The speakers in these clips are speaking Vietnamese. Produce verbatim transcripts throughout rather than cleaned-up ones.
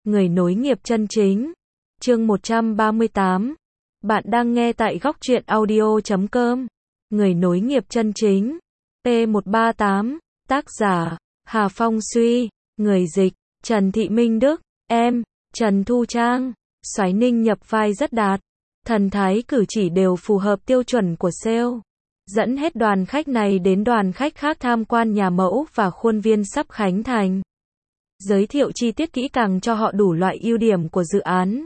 Người nối nghiệp chân chính. Chương một trăm ba mươi tám. Bạn đang nghe tại góc truyện audio chấm com. Người nối nghiệp chân chính. P một ba tám. Tác giả: Hà Phong Suy. Người dịch: Trần Thị Minh Đức. Em: Trần Thu Trang. Soái Ninh nhập vai rất đạt. Thần thái cử chỉ đều phù hợp tiêu chuẩn của sale. Dẫn hết đoàn khách này đến đoàn khách khác tham quan nhà mẫu và khuôn viên sắp khánh thành. Giới thiệu chi tiết kỹ càng cho họ đủ loại ưu điểm của dự án.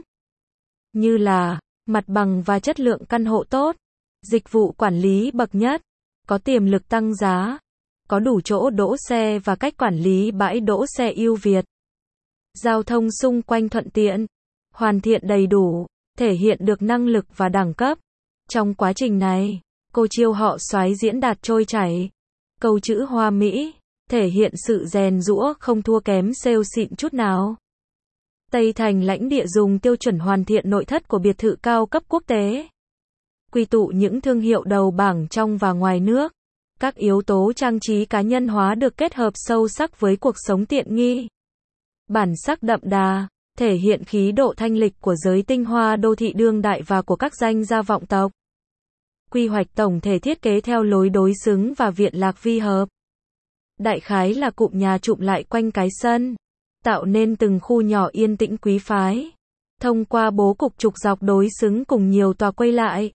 Như là mặt bằng và chất lượng căn hộ tốt, dịch vụ quản lý bậc nhất, có tiềm lực tăng giá, có đủ chỗ đỗ xe và cách quản lý bãi đỗ xe ưu việt. Giao thông xung quanh thuận tiện, hoàn thiện đầy đủ, thể hiện được năng lực và đẳng cấp. Trong quá trình này, cô chiêu họ soái diễn đạt trôi chảy. Câu chữ hoa mỹ, thể hiện sự rèn giũa không thua kém sale xịn chút nào. Tây Thành lãnh địa dùng tiêu chuẩn hoàn thiện nội thất của biệt thự cao cấp quốc tế. Quy tụ những thương hiệu đầu bảng trong và ngoài nước. Các yếu tố trang trí cá nhân hóa được kết hợp sâu sắc với cuộc sống tiện nghi. Bản sắc đậm đà, thể hiện khí độ thanh lịch của giới tinh hoa đô thị đương đại và của các danh gia vọng tộc. Quy hoạch tổng thể thiết kế theo lối đối xứng và viện lạc vi hợp. Đại khái là cụm nhà chụm lại quanh cái sân, tạo nên từng khu nhỏ yên tĩnh quý phái. Thông qua bố cục trục dọc đối xứng cùng nhiều tòa quay lại,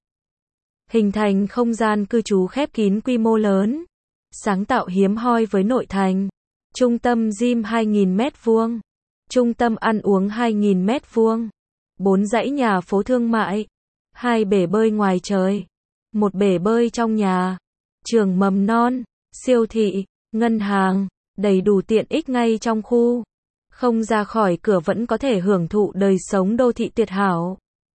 hình thành không gian cư trú khép kín quy mô lớn, sáng tạo hiếm hoi với nội thành. Trung tâm gym hai nghìn mét vuông, trung tâm ăn uống hai nghìn mét vuông, bốn dãy nhà phố thương mại, hai bể bơi ngoài trời, một bể bơi trong nhà, trường mầm non, siêu thị, ngân hàng, đầy đủ tiện ích ngay trong khu. Không ra khỏi cửa vẫn có thể hưởng thụ đời sống đô thị tuyệt hảo.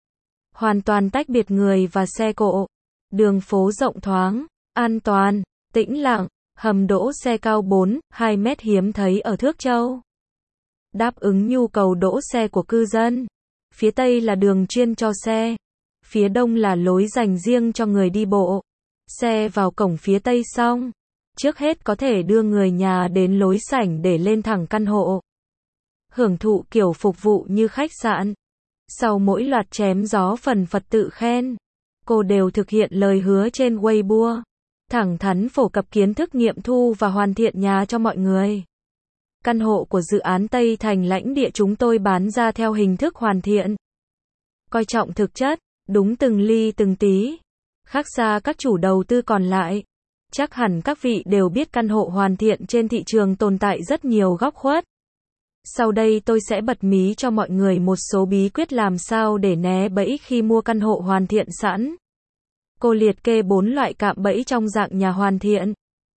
Hoàn toàn tách biệt người và xe cộ. Đường phố rộng thoáng, an toàn, tĩnh lặng, hầm đỗ xe cao bốn, hai mét hiếm thấy ở Thước Châu. Đáp ứng nhu cầu đỗ xe của cư dân. Phía Tây là đường chuyên cho xe. Phía Đông là lối dành riêng cho người đi bộ. Xe vào cổng phía Tây xong, trước hết có thể đưa người nhà đến lối sảnh để lên thẳng căn hộ. Hưởng thụ kiểu phục vụ như khách sạn. Sau mỗi loạt chém gió phần Phật tự khen, cô đều thực hiện lời hứa trên Weibo. Thẳng thắn phổ cập kiến thức nghiệm thu và hoàn thiện nhà cho mọi người. Căn hộ của dự án Tây Thành lãnh địa chúng tôi bán ra theo hình thức hoàn thiện. Coi trọng thực chất, đúng từng ly từng tí. Khác xa các chủ đầu tư còn lại. Chắc hẳn các vị đều biết căn hộ hoàn thiện trên thị trường tồn tại rất nhiều góc khuất. Sau đây tôi sẽ bật mí cho mọi người một số bí quyết làm sao để né bẫy khi mua căn hộ hoàn thiện sẵn. Cô liệt kê bốn loại cạm bẫy trong dạng nhà hoàn thiện.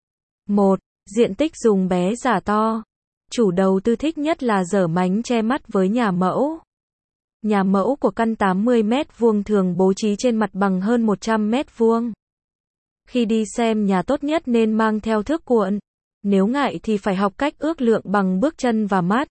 một. Diện tích dùng bé giả to. Chủ đầu tư thích nhất là dở mánh che mắt với nhà mẫu. Nhà mẫu của căn tám mươi mét vuông thường bố trí trên mặt bằng hơn một trăm mét vuông. Khi đi xem nhà tốt nhất nên mang theo thước cuộn. Nếu ngại thì phải học cách ước lượng bằng bước chân và mắt.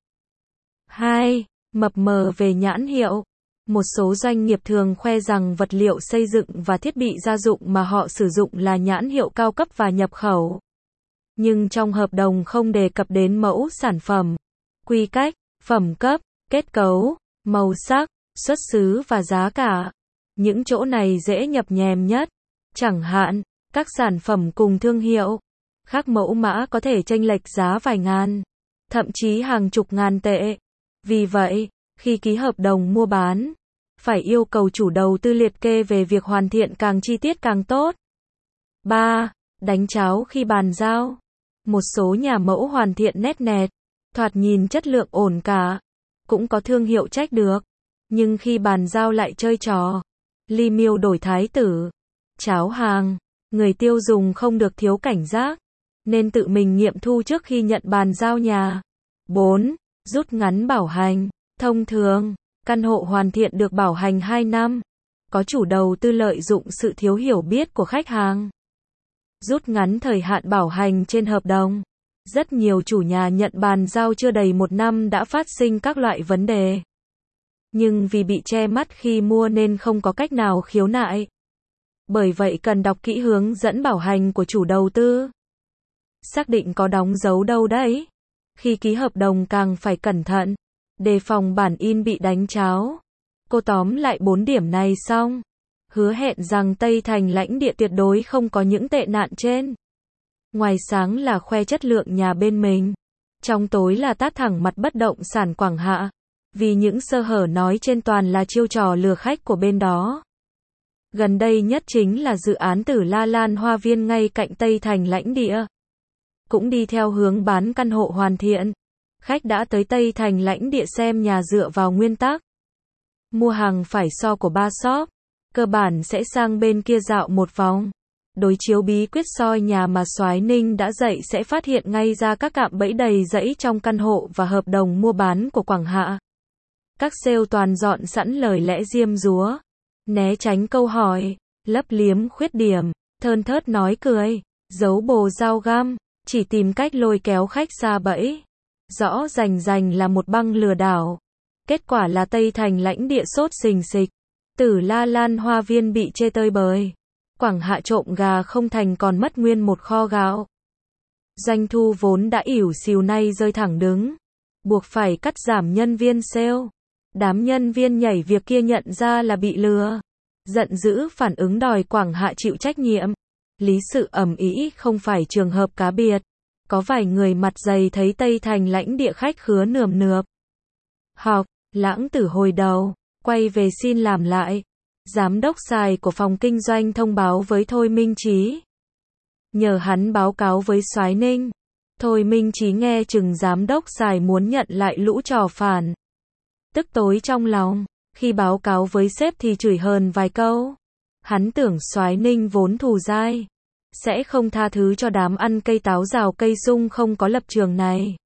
hai. Mập mờ về nhãn hiệu. Một số doanh nghiệp thường khoe rằng vật liệu xây dựng và thiết bị gia dụng mà họ sử dụng là nhãn hiệu cao cấp và nhập khẩu. Nhưng trong hợp đồng không đề cập đến mẫu sản phẩm, quy cách, phẩm cấp, kết cấu, màu sắc, xuất xứ và giá cả. Những chỗ này dễ nhập nhèm nhất. Chẳng hạn, các sản phẩm cùng thương hiệu, khác mẫu mã có thể chênh lệch giá vài ngàn, thậm chí hàng chục ngàn tệ. Vì vậy, khi ký hợp đồng mua bán, phải yêu cầu chủ đầu tư liệt kê về việc hoàn thiện càng chi tiết càng tốt. ba. Đánh cháo khi bàn giao. Một số nhà mẫu hoàn thiện nét nét, thoạt nhìn chất lượng ổn cả, cũng có thương hiệu trách được, nhưng khi bàn giao lại chơi trò ly miêu đổi thái tử, cháo hàng. Người tiêu dùng không được thiếu cảnh giác, nên tự mình nghiệm thu trước khi nhận bàn giao nhà. bốn. Rút ngắn bảo hành. Thông thường, căn hộ hoàn thiện được bảo hành hai năm. Có chủ đầu tư lợi dụng sự thiếu hiểu biết của khách hàng, rút ngắn thời hạn bảo hành trên hợp đồng. Rất nhiều chủ nhà nhận bàn giao chưa đầy một năm đã phát sinh các loại vấn đề. Nhưng vì bị che mắt khi mua nên không có cách nào khiếu nại. Bởi vậy cần đọc kỹ hướng dẫn bảo hành của chủ đầu tư. Xác định có đóng dấu đâu đấy. Khi ký hợp đồng càng phải cẩn thận. đề phòng bản in bị đánh tráo. Cô tóm lại bốn điểm này xong, hứa hẹn rằng Tây Thành lãnh địa tuyệt đối không có những tệ nạn trên. Ngoài sáng là khoe chất lượng nhà bên mình, trong tối là tát thẳng mặt bất động sản Quảng Hạ, vì những sơ hở nói trên toàn là chiêu trò lừa khách của bên đó. Gần đây nhất chính là dự án Tử La Lan Hoa Viên ngay cạnh Tây Thành lãnh địa. Cũng đi theo hướng bán căn hộ hoàn thiện. Khách đã tới Tây Thành lãnh địa xem nhà dựa vào nguyên tắc mua hàng phải so của ba shop, cơ bản sẽ sang bên kia dạo một vòng. Đối chiếu bí quyết soi nhà mà Soái Ninh đã dạy sẽ phát hiện ngay ra các cạm bẫy đầy rẫy trong căn hộ và hợp đồng mua bán của Quảng Hạ. Các sale toàn dọn sẵn lời lẽ diêm dúa, né tránh câu hỏi, lấp liếm khuyết điểm, thơn thớt nói cười, giấu bồ dao găm, chỉ tìm cách lôi kéo khách ra bẫy. Rõ rành rành là một băng lừa đảo. Kết quả là Tây Thành lãnh địa sốt sình sịch. Tử La Lan Hoa Viên bị chê tơi bời. Quảng Hạ trộm gà không thành còn mất nguyên một kho gạo. Doanh thu vốn đã ỉu xìu nay rơi thẳng đứng. Buộc phải cắt giảm nhân viên sale. Đám nhân viên nhảy việc kia nhận ra là bị lừa. Giận dữ phản ứng đòi Quảng Hạ chịu trách nhiệm. Lý sự ầm ĩ không phải trường hợp cá biệt. Có vài người mặt dày thấy Tây Thành lãnh địa khách khứa nườm nượp. Học, lãng tử hồi đầu, quay về xin làm lại. Giám đốc xài của phòng kinh doanh thông báo với Thôi Minh Chí. Nhờ hắn báo cáo với Soái Ninh. Thôi Minh Chí nghe chừng giám đốc xài muốn nhận lại lũ trò phản. Tức tối trong lòng, khi báo cáo với sếp thì chửi hờn vài câu. Hắn tưởng Soái Ninh vốn thù dai, sẽ không tha thứ cho đám ăn cây táo rào cây sung không có lập trường này.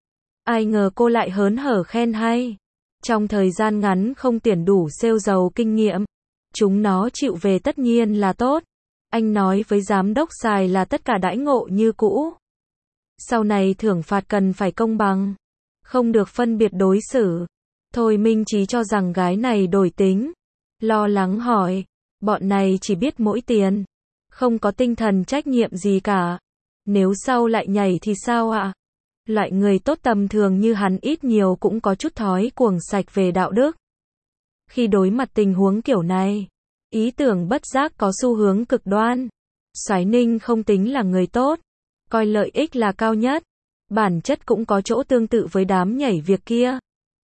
Ai ngờ cô lại hớn hở khen hay. Trong thời gian ngắn không tuyển đủ sale giàu kinh nghiệm. Chúng nó chịu về tất nhiên là tốt. Anh nói với giám đốc xài là tất cả đãi ngộ như cũ. Sau này thưởng phạt cần phải công bằng. Không được phân biệt đối xử. Thôi Minh Chí cho rằng gái này đổi tính. Lo lắng hỏi. Bọn này chỉ biết mỗi tiền. Không có tinh thần trách nhiệm gì cả. Nếu sau lại nhảy thì sao ạ? Loại người tốt tầm thường như hắn ít nhiều cũng có chút thói cuồng sạch về đạo đức. Khi đối mặt tình huống kiểu này, ý tưởng bất giác có xu hướng cực đoan. Soái Ninh không tính là người tốt, coi lợi ích là cao nhất. Bản chất cũng có chỗ tương tự với đám nhảy việc kia.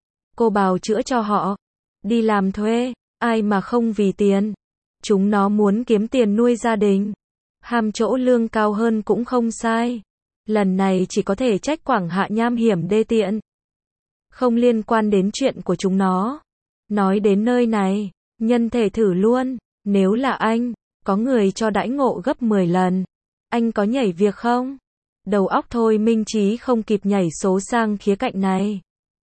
Cô bào chữa cho họ. Đi làm thuê, ai mà không vì tiền. Chúng nó muốn kiếm tiền nuôi gia đình. Ham chỗ lương cao hơn cũng không sai. Lần này chỉ có thể trách Quảng Hạ nham hiểm đê tiện. Không liên quan đến chuyện của chúng nó. Nói đến nơi này, nhân thể thử luôn. Nếu là anh, có người cho đãi ngộ gấp mười lần. Anh có nhảy việc không? Đầu óc Thôi Minh Chí không kịp nhảy số sang khía cạnh này.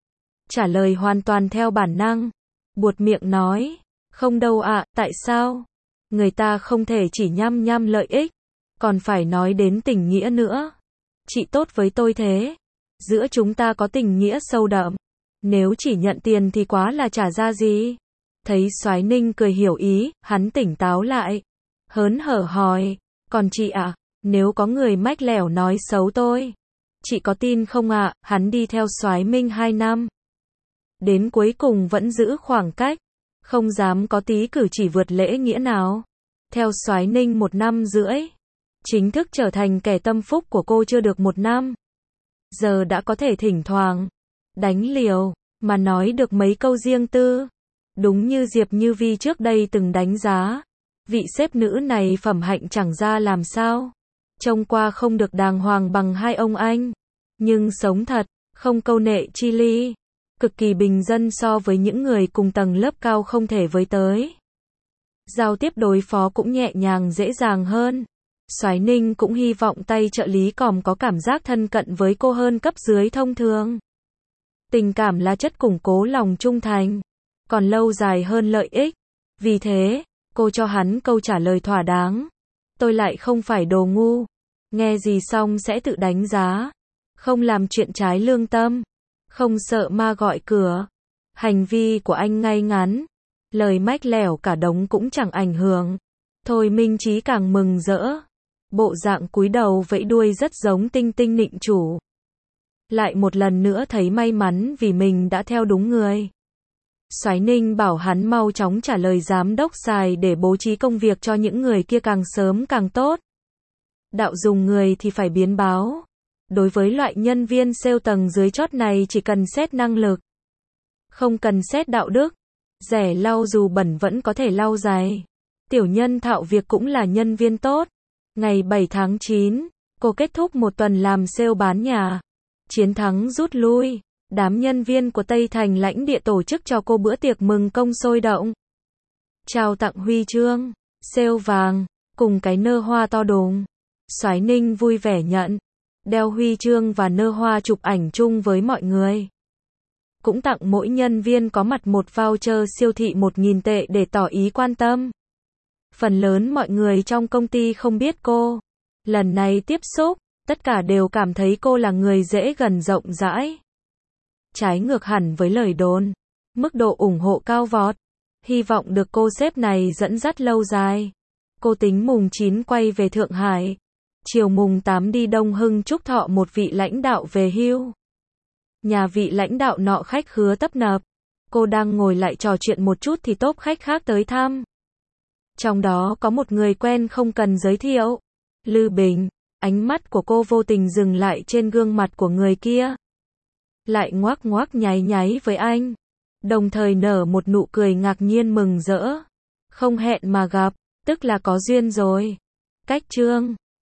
Trả lời hoàn toàn theo bản năng. Buột miệng nói. Không đâu ạ, tại sao? Người ta không thể chỉ nhăm nhăm lợi ích. Còn phải nói đến tình nghĩa nữa. Chị tốt với tôi thế. Giữa chúng ta có tình nghĩa sâu đậm. Nếu chỉ nhận tiền thì quá là trả ra gì. Thấy Soái Ninh cười hiểu ý, hắn tỉnh táo lại. Hớn hở hỏi. Còn chị ạ, à, nếu có người mách lẻo nói xấu tôi, chị có tin không ạ? À? Hắn đi theo Soái Minh hai năm. Đến cuối cùng vẫn giữ khoảng cách. Không dám có tí cử chỉ vượt lễ nghĩa nào. Theo Soái Ninh một năm rưỡi. Chính thức trở thành kẻ tâm phúc của cô chưa được một năm. Giờ đã có thể thỉnh thoảng đánh liều, mà nói được mấy câu riêng tư. Đúng như Diệp Như Vi trước đây từng đánh giá. Vị sếp nữ này phẩm hạnh chẳng ra làm sao. Trông qua không được đàng hoàng bằng hai ông anh. Nhưng sống thật, không câu nệ chi ly. Cực kỳ bình dân so với những người cùng tầng lớp cao không thể với tới. Giao tiếp đối phó cũng nhẹ nhàng dễ dàng hơn. Soái Ninh cũng hy vọng tay trợ lý còm có cảm giác thân cận với cô hơn cấp dưới thông thường. Tình cảm là chất củng cố lòng trung thành, còn lâu dài hơn lợi ích. Vì thế, cô cho hắn câu trả lời thỏa đáng. Tôi lại không phải đồ ngu. Nghe gì xong sẽ tự đánh giá. Không làm chuyện trái lương tâm. Không sợ ma gọi cửa. Hành vi của anh ngay ngắn. Lời mách lẻo cả đống cũng chẳng ảnh hưởng. Thôi Minh Chí càng mừng rỡ. Bộ dạng cúi đầu vẫy đuôi rất giống Tinh Tinh nịnh chủ. lại một lần nữa thấy may mắn vì mình đã theo đúng người. Soái Ninh bảo hắn mau chóng trả lời giám đốc Sài để bố trí công việc cho những người kia càng sớm càng tốt. Đạo dùng người thì phải biến báo. Đối với loại nhân viên sale tầng dưới chót này chỉ cần xét năng lực, không cần xét đạo đức. Rẻ lau dù bẩn vẫn có thể lau giày. Tiểu nhân thạo việc cũng là nhân viên tốt. Ngày bảy tháng chín, cô kết thúc một tuần làm sale bán nhà. Chiến thắng rút lui. Đám nhân viên của Tây Thành lãnh địa tổ chức cho cô bữa tiệc mừng công sôi động. Trao tặng huy chương, sale vàng, cùng cái nơ hoa to đùng. Soái Ninh vui vẻ nhận, đeo huy chương và nơ hoa chụp ảnh chung với mọi người. Cũng tặng mỗi nhân viên có mặt một voucher siêu thị một nghìn tệ để tỏ ý quan tâm. Phần lớn mọi người trong công ty không biết cô. Lần này tiếp xúc, tất cả đều cảm thấy cô là người dễ gần rộng rãi. Trái ngược hẳn với lời đồn, mức độ ủng hộ cao vọt. Hy vọng được cô sếp này dẫn dắt lâu dài. Cô tính mùng chín quay về Thượng Hải. Chiều mùng tám đi Đông Hưng chúc thọ một vị lãnh đạo về hưu. Nhà vị lãnh đạo nọ khách khứa tấp nập. Cô đang ngồi lại trò chuyện một chút thì tốp khách khác tới thăm. Trong đó có một người quen không cần giới thiệu. Lư Bình. Ánh mắt của cô vô tình dừng lại trên gương mặt của người kia. Lại ngoác ngoác nháy nháy với anh. Đồng thời nở một nụ cười ngạc nhiên mừng rỡ. Không hẹn mà gặp, tức là có duyên rồi. Cách chương